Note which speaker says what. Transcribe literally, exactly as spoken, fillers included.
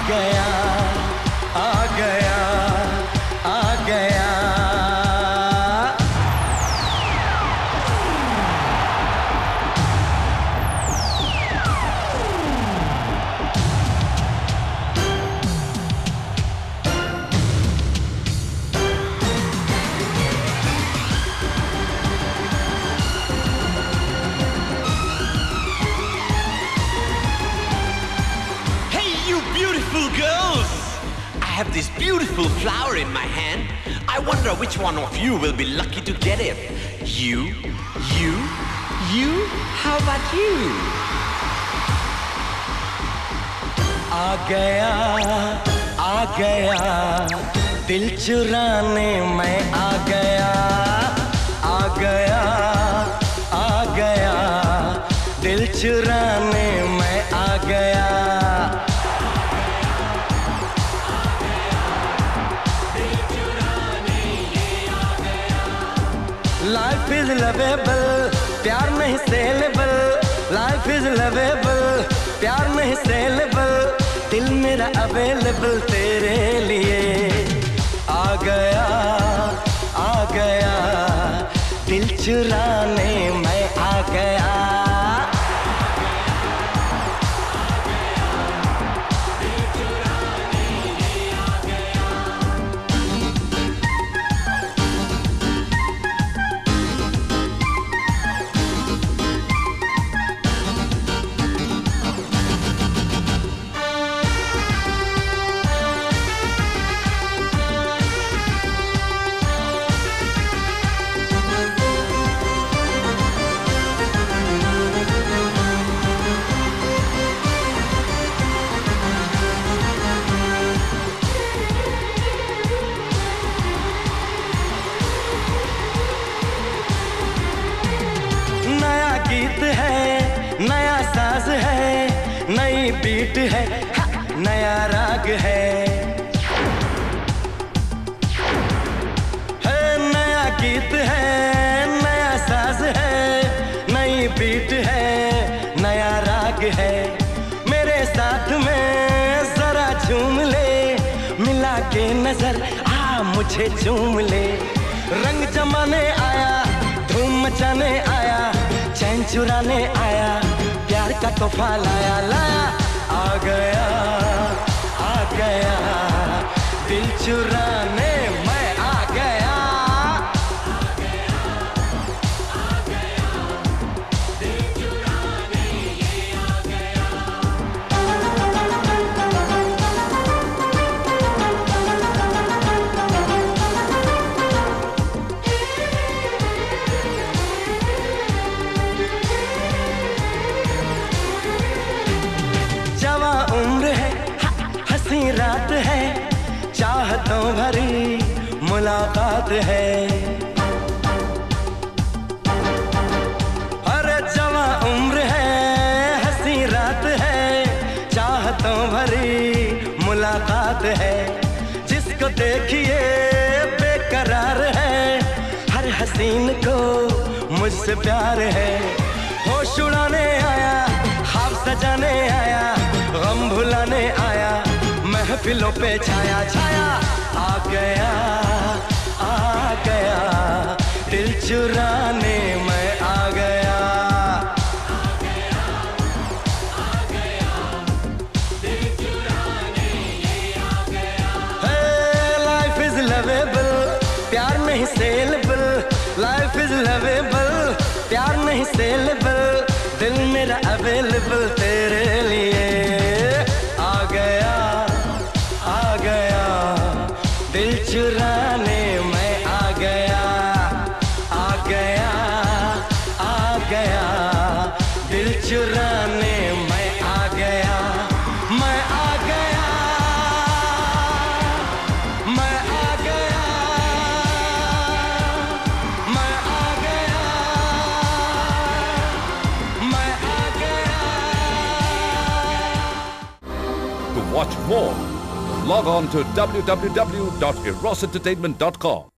Speaker 1: गया आ गया आ गया।
Speaker 2: Beautiful girls! I have this beautiful flower in my hand. I wonder which one of you will be lucky to get it. You, you, you? How about you?
Speaker 1: आ गया आ गया दिल चुराने मैं आ गया आ गया आ गया दिल चुराने मैं आ गया। Life is lovable, प्यार नहीं सेलेबल। Life is lovable, प्यार नहीं सेलेबल। दिल मेरा अवेलेबल तेरे लिए। आ गया आ गया दिल चुराने मैं आ गया। गीत है नया साज है नई बीट है नया राग है है नया गीत है नया साज है नई बीट है नया राग है। मेरे साथ में जरा झूम ले मिला के नजर आ मुझे चूम ले। रंग जमाने आया धूम मचाने आया चैन चुराने आया प्यार का तोहफा लाया लाया। आ गया आ गया दिल चुराने मैं आ गया। आ गया आ गया दिल चुराने ये आ गया। जवा उम्र है हंसी रात है चाहतों भरी मुलाकात है। अरे जवा उम्र है हंसी रात है चाहतों भरी मुलाकात है। जिसको देखिए बेकरार है हर हसीन को मुझसे प्यार है। होश उड़ाने आया ख्वाब सजाने आया गम भुलाने आया महफिलों पे छाया छाया। आ गया आ गया दिल चुराने मैं आ गया। आ गया आ गया दिल चुराने ये आ गया। है लाइफ इज लवेबल प्यार नहीं सेलेबल। लाइफ इज लवेबल प्यार नहीं सेलेबल। दिल मेरा अवेलेबल तेरे लिए। आ गया आ गया दिल चुराने मैं आ गया। आ गया आ गया दिल चुराने मैं आ गया। मैं आ गया मैं आ गया मैं आ गया मैं आ गया।
Speaker 3: To watch more, log on to w w w dot eros entertainment dot com.